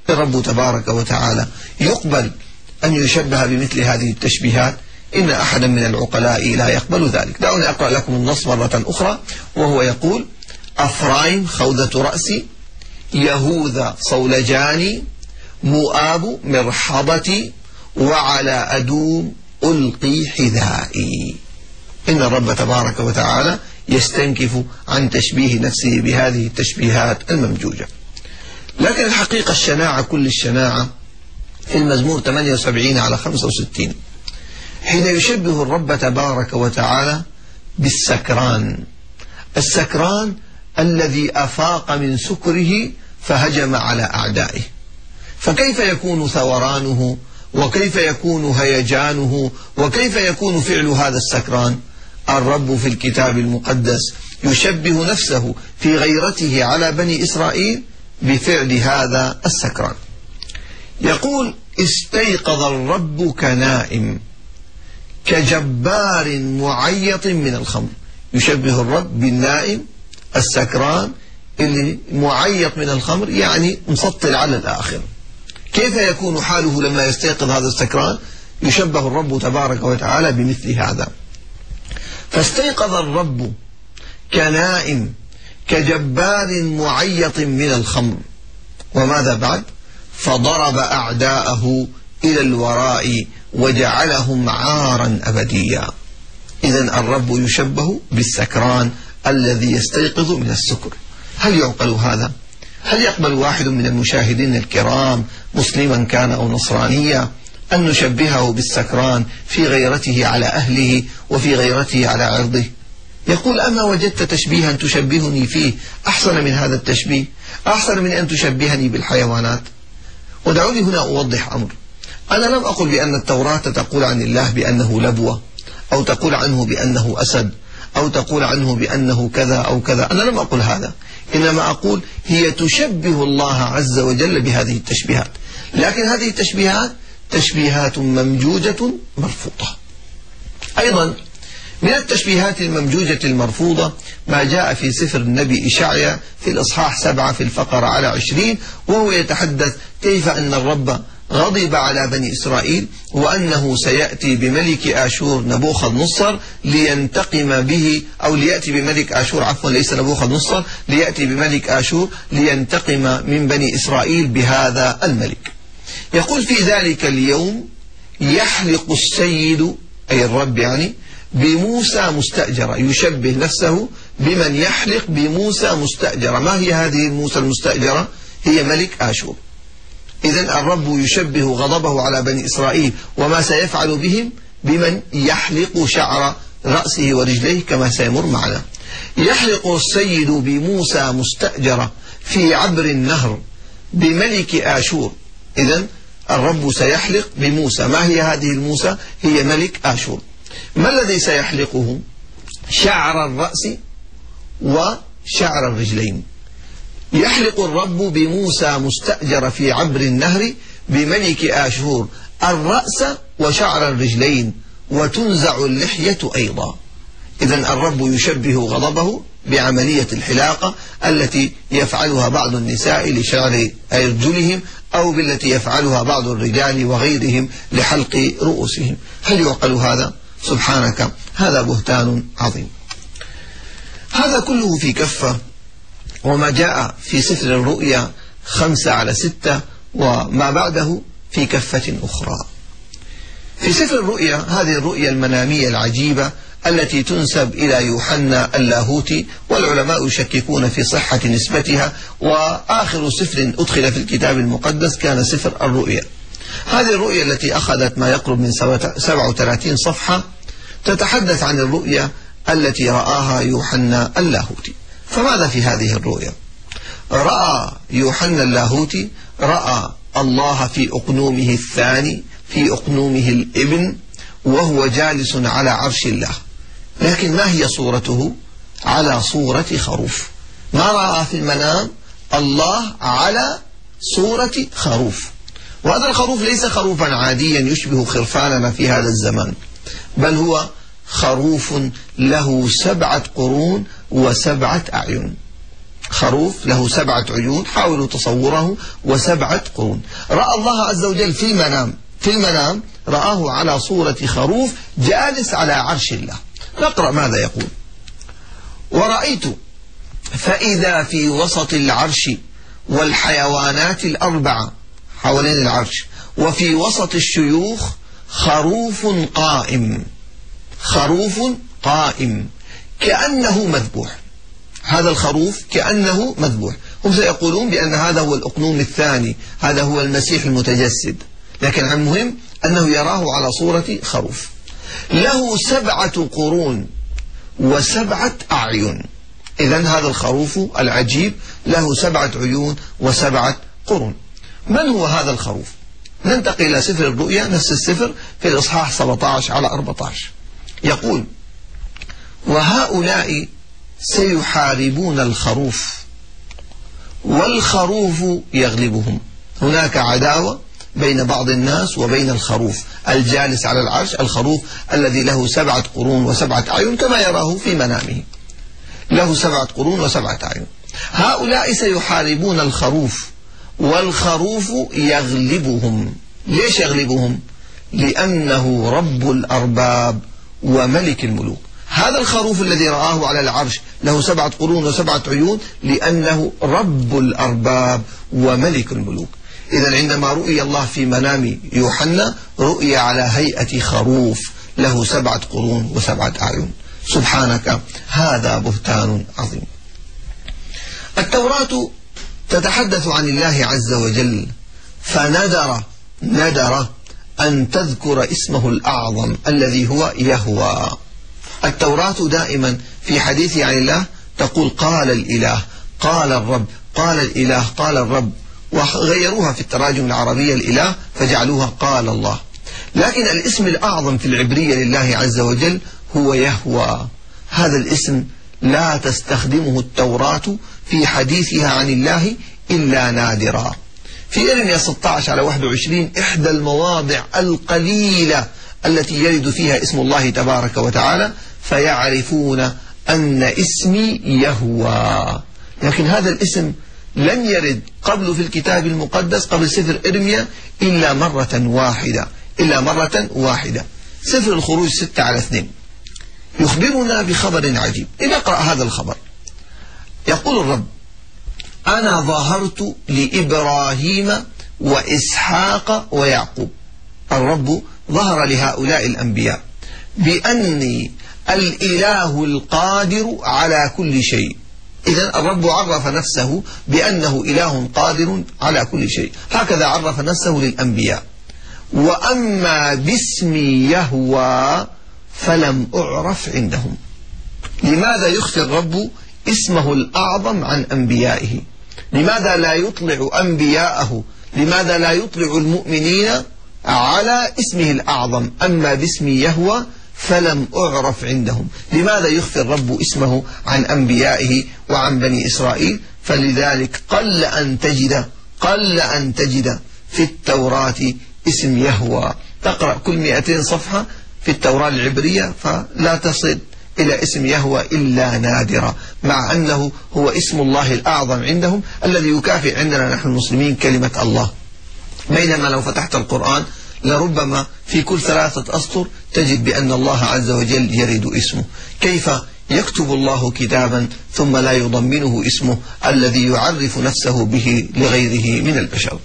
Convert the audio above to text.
الرب تبارك وتعالى يقبل أن يشبه بمثل هذه التشبيهات؟ إن أحدا من العقلاء لا يقبل ذلك. دعوني أقرأ لكم النص مرة أخرى، وهو يقول: أفرايم خوذة رأسي، يهوذا صولجاني، مؤاب مرحضتي، وعلى أدوم ألقي حذائي. إن الرب تبارك وتعالى يستنكف عن تشبيه نفسه بهذه التشبيهات الممجوجة. لكن الحقيقة الشناعة كل الشناعة في المزمور 78 على 65 حين يشبه الرب تبارك وتعالى بالسكران، السكران الذي أفاق من سكره فهجم على أعدائه. فكيف يكون ثورانه، وكيف يكون هيجانه، وكيف يكون فعل هذا السكران؟ الرب في الكتاب المقدس يشبه نفسه في غيرته على بني إسرائيل بفعل هذا السكران. يقول: استيقظ الرب كنائم، كجبار معيط من الخمر. يشبه الرب بالنائم السكران اللي معيط من الخمر، يعني مسطل على الآخر. كيف يكون حاله لما يستيقظ هذا السكران؟ يشبه الرب تبارك وتعالى بمثل هذا. فاستيقظ الرب كنائم، كجبار معيط من الخمر. وماذا بعد؟ فضرب أعداءه إلى الوراء وجعلهم عارا أبديا. إذن الرب يشبه بالسكران الذي يستيقظ من السكر. هل يعقل هذا؟ هل يقبل واحد من المشاهدين الكرام مسلما كان أو نصرانيا أن نشبهه بالسكران في غيرته على أهله وفي غيرته على عرضه؟ يقول: أما وجدت تشبيها تشبهني فيه أحسن من هذا التشبيه؟ أحسن من أن تشبهني بالحيوانات؟ ودعوني هنا أوضح أمر. أنا لم أقل بأن التوراة تقول عن الله بأنه لبوة، أو تقول عنه بأنه أسد، أو تقول عنه بأنه كذا أو كذا. أنا لم أقل هذا، إنما أقول هي تشبه الله عز وجل بهذه التشبيهات. لكن هذه التشبيهات تشبيهات ممجوجة مرفوضة. أيضا من التشبيهات الممجوجة المرفوضة ما جاء في سفر النبي إشعيا في الإصحاح 7 في الفقرة على 20، وهو يتحدث كيف أن الرب غضب على بني إسرائيل، وأنه سيأتي بملك آشور نبوخذ نصر لينتقم به، أو ليأتي بملك آشور، عفوا ليس نبوخذ نصر، ليأتي بملك آشور لينتقم من بني إسرائيل بهذا الملك. يقول: في ذلك اليوم يحلق السيد، أي الرب يعني، بموسى مستأجرة. يشبه نفسه بمن يحلق بموسى مستأجرة. ما هي هذه موسى المستأجرة؟ هي ملك آشور. إذن الرب يشبه غضبه على بني إسرائيل وما سيفعل بهم بمن يحلق شعر رأسه ورجليه كما سيمر معنا. يحلق السيد بموسى مستأجرة في عبر النهر بملك آشور. إذن الرب سيحلق بموسى. ما هي هذه الموسى؟ هي ملك آشور. ما الذي سيحلقه؟ شعر الرأس وشعر الرجلين. يحلق الرب بموسى مستأجر في عبر النهر بملك آشور الرأس وشعر الرجلين، وتنزع اللحية أيضا. إذن الرب يشبه غضبه بعملية الحلاقة التي يفعلها بعض النساء لشعر أرجلهم، أو بالتي يفعلها بعض الرجال وغيرهم لحلق رؤوسهم. هل يعقل هذا؟ سبحانك، هذا بهتان عظيم. هذا كله في كفة، وما جاء في سفر الرؤيا 5 على 6 وما بعده في كفة أخرى. في سفر الرؤيا هذه الرؤيا المنامية العجيبة التي تنسب إلى يوحنا اللاهوتي، والعلماء يشككون في صحة نسبتها، وآخر سفر أدخل في الكتاب المقدس كان سفر الرؤيا. هذه الرؤيا التي أخذت ما يقرب من 37 صفحة تتحدث عن الرؤيا التي رآها يوحنا اللاهوتي. فماذا في هذه الرؤيا؟ رأى يوحنا اللاهوتي، رأى الله في أقنومه الثاني، في أقنومه الابن، وهو جالس على عرش الله. لكن ما هي صورته؟ على صورة خروف. ما رأى في المنام؟ الله على صورة خروف. وهذا الخروف ليس خروفا عاديا يشبه خرفاننا في هذا الزمان، بل هو خروف له 7 قرون و7 أعين. خروف له 7 عيون، حاولوا تصوره، و7 قرون. رأى الله عز وجل في المنام رآه على صورة خروف جالس على عرش الله. نقرأ ماذا يقول: ورأيت فإذا في وسط العرش والحيوانات ال4 حوالين العرش، وفي وسط الشيوخ خروف قائم كأنه مذبوح. هذا الخروف كأنه مذبوح. هم سيقولون بأن هذا هو الأقنوم الثاني، هذا هو المسيح المتجسد، لكن المهم أنه يراه على صورة خروف. له 7 قرون و7 أعين. إذن هذا الخروف العجيب له 7 عيون و7 قرون. من هو هذا الخروف؟ ننتقل إلى سفر الرؤيا، نفس السفر، في الإصحاح 17 على 14. يقول: وهؤلاء سيحاربون الخروف والخروف يغلبهم. هناك عداوة بين بعض الناس وبين الخروف الجالس على العرش، الخروف الذي له 7 قرون و7 أعين كما يراه في منامه، له 7 قرون و7 أعين. هؤلاء سيحاربون الخروف والخروف يغلبهم. ليش يغلبهم؟ لأنه رب الأرباب وملك الملوك. هذا الخروف الذي رآه على العرش له 7 قرون و7 عيون لأنه رب الأرباب وملك الملوك. إذن عندما رؤي الله في منام يوحنا رؤي على هيئة خروف له 7 قرون و7 أعين. سبحانك، هذا بهتان عظيم. التوراة تتحدث عن الله عز وجل، فندر أن تذكر اسمه الأعظم الذي هو يهوى. التوراة دائما في حديث عن الله تقول قال الإله، قال الرب، قال الإله، قال الرب، وغيروها في التراجم العربية الإله فجعلوها قال الله. لكن الاسم الأعظم في العبرية لله عز وجل هو يهوى. هذا الاسم لا تستخدمه التوراة في حديثها عن الله إلا نادرا. في إرميا 16 على 21 إحدى المواضع القليلة التي يرد فيها اسم الله تبارك وتعالى: فيعرفون أن اسمي يهوى. لكن هذا الاسم لم يرد قبل في الكتاب المقدس قبل سفر إرميا إلا مرة واحدة. سفر الخروج 6 على 2 يخبرنا بخبر عجيب. لنقرأ هذا الخبر. يقول الرب: أنا ظهرت لإبراهيم وإسحاق ويعقوب. الرب ظهر لهؤلاء الأنبياء بأني الإله القادر على كل شيء. إذن الرب عرف نفسه بأنه إله قادر على كل شيء، هكذا عرف نفسه للأنبياء. وأما باسمي يهوى فلم أعرف عندهم. لماذا يخفي الرب اسمه الأعظم عن أنبيائه؟ لماذا لا يطلع أنبياءه؟ لماذا لا يطلع المؤمنين على اسمه الأعظم؟ أما باسمي يهوى فلم أعرف عندهم. لماذا يخفي الرب اسمه عن أنبيائه وعن بني إسرائيل؟ فلذلك قل أن تجد في التوراة اسم يهوى. تقرأ كل 200 صفحة في التوراة العبرية فلا تصل إلى اسم يهوى إلا نادرا، مع أنه هو اسم الله الأعظم عندهم الذي يكافئ عندنا نحن المسلمين كلمة الله. بينما لو فتحت القرآن لربما في كل 3 أسطر تجد بأن الله عز وجل يرد اسمه. كيف يكتب الله كتابا ثم لا يضمنه اسمه الذي يعرف نفسه به لغيره من البشر؟